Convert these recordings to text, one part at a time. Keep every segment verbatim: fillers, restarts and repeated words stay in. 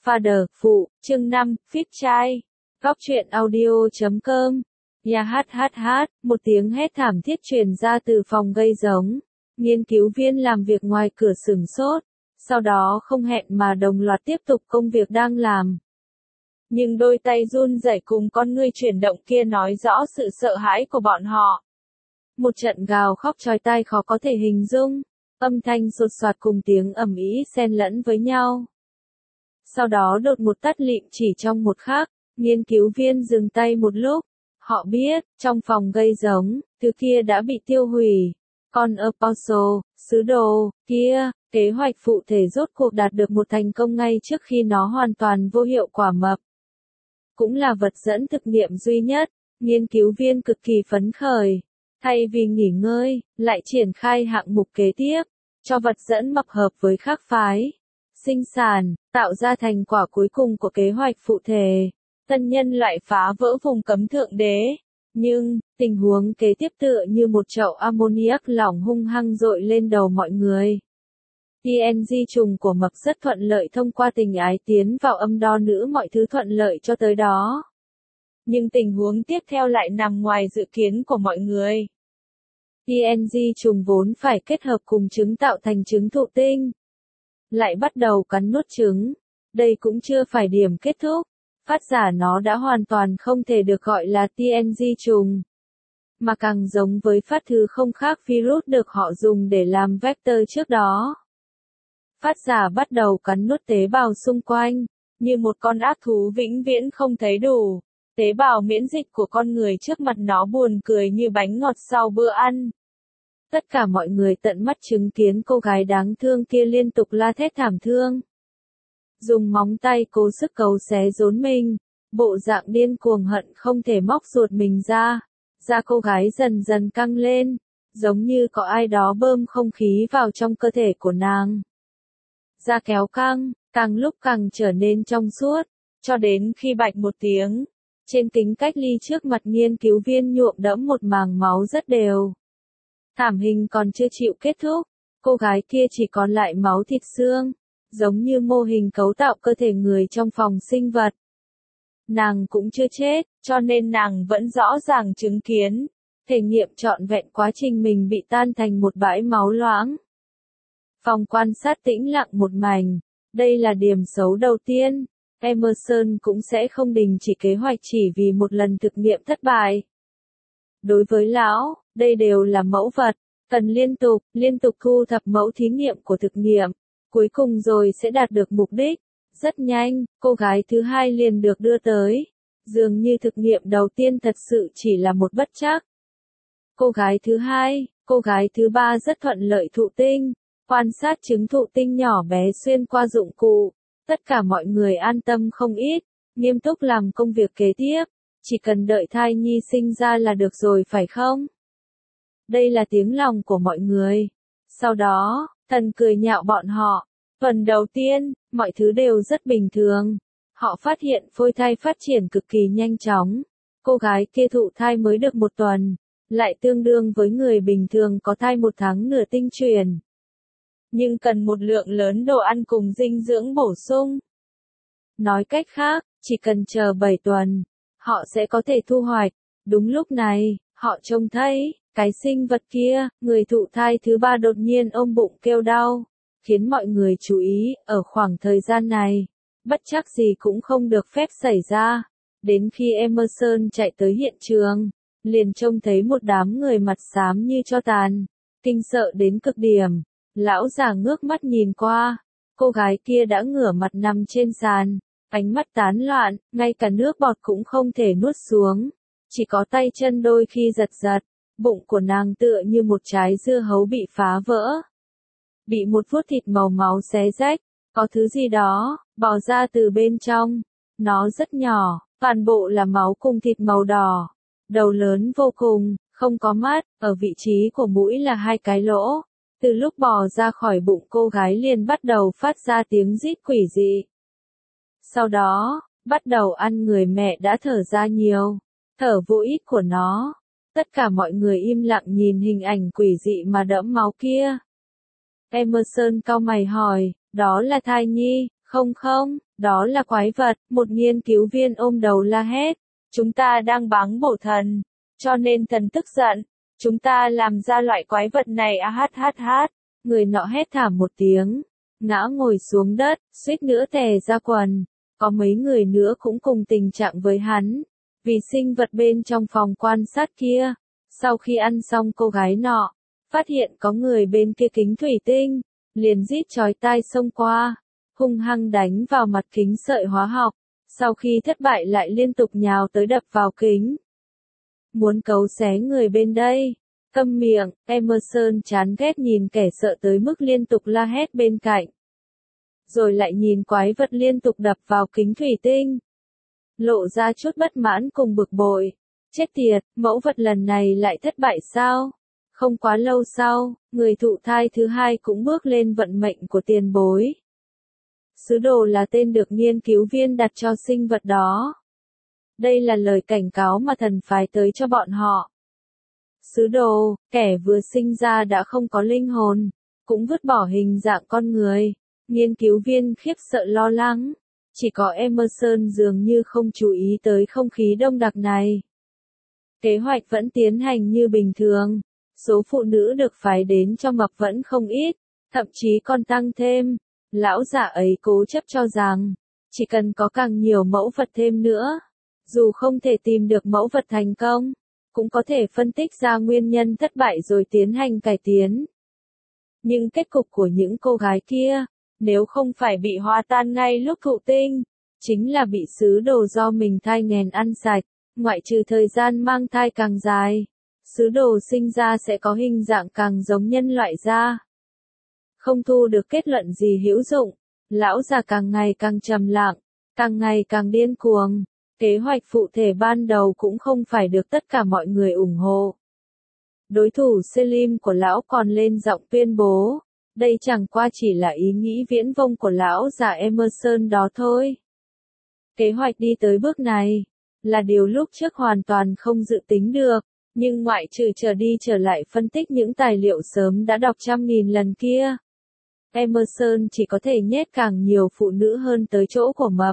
Father, phụ, chương năm, Fit trai. Góc truyện audio chấm com. Nhà hát hát hát, một tiếng hét thảm thiết truyền ra từ phòng gây giống. Nghiên cứu viên làm việc ngoài cửa sửng sốt, sau đó không hẹn mà đồng loạt tiếp tục công việc đang làm. Nhưng đôi tay run rẩy cùng con ngươi chuyển động kia nói rõ sự sợ hãi của bọn họ. Một trận gào khóc chói tai khó có thể hình dung, âm thanh sột soạt cùng tiếng ầm ĩ xen lẫn với nhau. Sau đó đột một tắt lịm chỉ trong một khắc, nghiên cứu viên dừng tay một lúc. Họ biết, trong phòng gây giống, thứ kia đã bị tiêu hủy. Còn Apostle, sứ đồ, kia, kế hoạch phụ thể rốt cuộc đạt được một thành công ngay trước khi nó hoàn toàn vô hiệu quả mập. Cũng là vật dẫn thực nghiệm duy nhất, nghiên cứu viên cực kỳ phấn khởi. Thay vì nghỉ ngơi, lại triển khai hạng mục kế tiếp, cho vật dẫn mập hợp với khác phái. Sinh sản, tạo ra thành quả cuối cùng của kế hoạch phụ thể. Tân nhân loại phá vỡ vùng cấm thượng đế. Nhưng, tình huống kế tiếp tựa như một chậu ammoniac lỏng hung hăng dội lên đầu mọi người. tê en giê trùng của mập rất thuận lợi thông qua tình ái tiến vào âm đo nữ mọi thứ thuận lợi cho tới đó. Nhưng tình huống tiếp theo lại nằm ngoài dự kiến của mọi người. tê en giê trùng vốn phải kết hợp cùng trứng tạo thành trứng thụ tinh. Lại bắt đầu cắn nuốt trứng. Đây cũng chưa phải điểm kết thúc. Phát giả nó đã hoàn toàn không thể được gọi là tê en giê trùng. Mà càng giống với phát thứ không khác virus được họ dùng để làm vector trước đó. Phát giả bắt đầu cắn nuốt tế bào xung quanh, như một con ác thú vĩnh viễn không thấy đủ. Tế bào miễn dịch của con người trước mặt nó buồn cười như bánh ngọt sau bữa ăn. Tất cả mọi người tận mắt chứng kiến cô gái đáng thương kia liên tục la thét thảm thương. Dùng móng tay cố sức cấu xé rốn mình, bộ dạng điên cuồng hận không thể móc ruột mình ra. Da cô gái dần dần căng lên, giống như có ai đó bơm không khí vào trong cơ thể của nàng. Da kéo căng, càng lúc càng trở nên trong suốt, cho đến khi bạch một tiếng, trên kính cách ly trước mặt nghiên cứu viên nhuộm đẫm một màng máu rất đều. Thảm hình còn chưa chịu kết thúc, cô gái kia chỉ còn lại máu thịt xương, giống như mô hình cấu tạo cơ thể người trong phòng sinh vật. Nàng cũng chưa chết, cho nên nàng vẫn rõ ràng chứng kiến, thể nghiệm trọn vẹn quá trình mình bị tan thành một bãi máu loãng. Phòng quan sát tĩnh lặng một mảnh, đây là điểm xấu đầu tiên, Emerson cũng sẽ không đình chỉ kế hoạch chỉ vì một lần thực nghiệm thất bại. Đối với lão, đây đều là mẫu vật, cần liên tục, liên tục thu thập mẫu thí nghiệm của thực nghiệm, cuối cùng rồi sẽ đạt được mục đích. Rất nhanh, cô gái thứ hai liền được đưa tới. Dường như thực nghiệm đầu tiên thật sự chỉ là một bất trắc. Cô gái thứ hai, cô gái thứ ba rất thuận lợi thụ tinh, quan sát trứng thụ tinh nhỏ bé xuyên qua dụng cụ. Tất cả mọi người an tâm không ít, nghiêm túc làm công việc kế tiếp, chỉ cần đợi thai nhi sinh ra là được rồi phải không? Đây là tiếng lòng của mọi người. Sau đó, thần cười nhạo bọn họ. Tuần đầu tiên, mọi thứ đều rất bình thường. Họ phát hiện phôi thai phát triển cực kỳ nhanh chóng. Cô gái kia thụ thai mới được một tuần, lại tương đương với người bình thường có thai một tháng nửa tinh truyền. Nhưng cần một lượng lớn đồ ăn cùng dinh dưỡng bổ sung. Nói cách khác, chỉ cần chờ bảy tuần, họ sẽ có thể thu hoạch. Đúng lúc này, họ trông thấy, cái sinh vật kia, người thụ thai thứ ba đột nhiên ôm bụng kêu đau. Khiến mọi người chú ý, ở khoảng thời gian này, bất chắc gì cũng không được phép xảy ra. Đến khi Emerson chạy tới hiện trường, liền trông thấy một đám người mặt xám như tro tàn, kinh sợ đến cực điểm. Lão già ngước mắt nhìn qua, cô gái kia đã ngửa mặt nằm trên sàn, ánh mắt tán loạn, ngay cả nước bọt cũng không thể nuốt xuống, chỉ có tay chân đôi khi giật giật, bụng của nàng tựa như một trái dưa hấu bị phá vỡ. Bị một vuốt thịt màu máu xé rách, có thứ gì đó, bò ra từ bên trong. Nó rất nhỏ, toàn bộ là máu cùng thịt màu đỏ. Đầu lớn vô cùng, không có mắt, ở vị trí của mũi là hai cái lỗ. Từ lúc bò ra khỏi bụng cô gái liền bắt đầu phát ra tiếng rít quỷ dị. Sau đó, bắt đầu ăn người mẹ đã thở ra nhiều, thở vô ích của nó. Tất cả mọi người im lặng nhìn hình ảnh quỷ dị mà đẫm máu kia. Emerson cau mày hỏi, đó là thai nhi, Không không, đó là quái vật, một nghiên cứu viên ôm đầu la hét. Chúng ta đang báng bổ thần, cho nên thần tức giận. Chúng ta làm ra loại quái vật này à hát hát hát. Người nọ hét thảm một tiếng, ngã ngồi xuống đất, suýt nữa tè ra quần. Có mấy người nữa cũng cùng tình trạng với hắn. Vì sinh vật bên trong phòng quan sát kia, sau khi ăn xong cô gái nọ, phát hiện có người bên kia kính thủy tinh, liền rít chói tai xông qua, hung hăng đánh vào mặt kính sợi hóa học, sau khi thất bại lại liên tục nhào tới đập vào kính. Muốn cấu xé người bên đây. Câm miệng, Emerson chán ghét nhìn kẻ sợ tới mức liên tục la hét bên cạnh. Rồi lại nhìn quái vật liên tục đập vào kính thủy tinh. Lộ ra chút bất mãn cùng bực bội. Chết tiệt, mẫu vật lần này lại thất bại sao? Không quá lâu sau, người thụ thai thứ hai cũng bước lên vận mệnh của tiền bối. Sứ đồ là tên được nghiên cứu viên đặt cho sinh vật đó. Đây là lời cảnh cáo mà thần phái tới cho bọn họ. Sứ đồ, kẻ vừa sinh ra đã không có linh hồn, cũng vứt bỏ hình dạng con người. Nghiên cứu viên khiếp sợ lo lắng. Chỉ có Emerson dường như không chú ý tới không khí đông đặc này. Kế hoạch vẫn tiến hành như bình thường. Số phụ nữ được phái đến cho mập vẫn không ít, thậm chí còn tăng thêm. Lão già ấy cố chấp cho rằng, chỉ cần có càng nhiều mẫu vật thêm nữa, dù không thể tìm được mẫu vật thành công, cũng có thể phân tích ra nguyên nhân thất bại rồi tiến hành cải tiến. Nhưng kết cục của những cô gái kia, nếu không phải bị hóa tan ngay lúc thụ tinh, chính là bị sứ đồ do mình thai nghén ăn sạch, ngoại trừ thời gian mang thai càng dài. Sứ đồ sinh ra sẽ có hình dạng càng giống nhân loại ra. Không thu được kết luận gì hữu dụng, lão già càng ngày càng trầm lặng, càng ngày càng điên cuồng. Kế hoạch phụ thể ban đầu cũng không phải được tất cả mọi người ủng hộ. Đối thủ Selim của lão còn lên giọng tuyên bố, đây chẳng qua chỉ là ý nghĩ viễn vông của lão già Emerson đó thôi. Kế hoạch đi tới bước này, là điều lúc trước hoàn toàn không dự tính được. Nhưng ngoại trừ trở đi trở lại phân tích những tài liệu sớm đã đọc trăm nghìn lần kia, Emerson chỉ có thể nhét càng nhiều phụ nữ hơn tới chỗ của mập.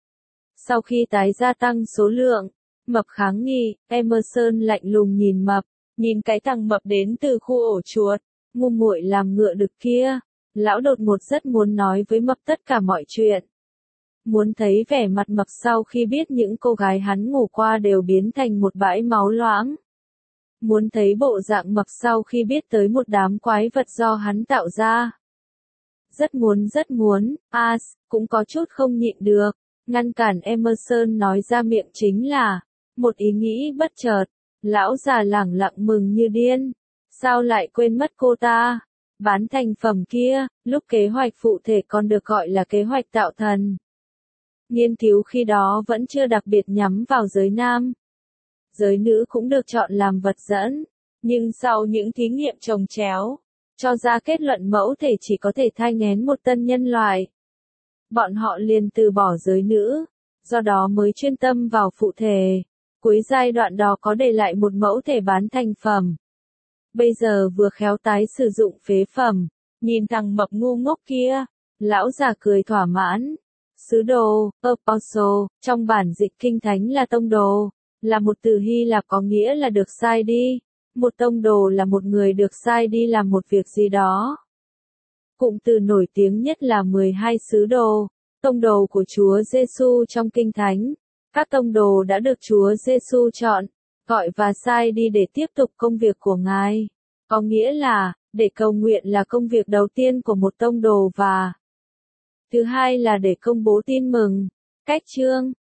Sau khi tái gia tăng số lượng, mập kháng nghị, Emerson lạnh lùng nhìn mập, nhìn cái thằng mập đến từ khu ổ chuột, ngu muội làm ngựa đực kia. Lão đột ngột rất muốn nói với mập tất cả mọi chuyện. Muốn thấy vẻ mặt mập sau khi biết những cô gái hắn ngủ qua đều biến thành một bãi máu loãng. Muốn thấy bộ dạng mập sau khi biết tới một đám quái vật do hắn tạo ra. Rất muốn rất muốn, As, cũng có chút không nhịn được. Ngăn cản Emerson nói ra miệng chính là, một ý nghĩ bất chợt. Lão già lẳng lặng mừng như điên. Sao lại quên mất cô ta? Bán thành phẩm kia, lúc kế hoạch phụ thể còn được gọi là kế hoạch tạo thần. Nghiên cứu khi đó vẫn chưa đặc biệt nhắm vào giới nam. Giới nữ cũng được chọn làm vật dẫn, nhưng sau những thí nghiệm chồng chéo, cho ra kết luận mẫu thể chỉ có thể thai nghén một tân nhân loại. Bọn họ liền từ bỏ giới nữ, do đó mới chuyên tâm vào phụ thể. Cuối giai đoạn đó có để lại một mẫu thể bán thành phẩm. Bây giờ vừa khéo tái sử dụng phế phẩm, nhìn thằng mập ngu ngốc kia, lão già cười thỏa mãn. Sứ đồ, apostle, trong bản dịch kinh thánh là tông đồ, là một từ Hy Lạp có nghĩa là được sai đi. Một tông đồ là một người được sai đi làm một việc gì đó. Cụm từ nổi tiếng nhất là mười hai sứ đồ, tông đồ của Chúa Giêsu trong kinh thánh. Các tông đồ đã được Chúa Giêsu chọn, gọi và sai đi để tiếp tục công việc của Ngài. Có nghĩa là, để cầu nguyện là công việc đầu tiên của một tông đồ và thứ hai là để công bố tin mừng. Cách chương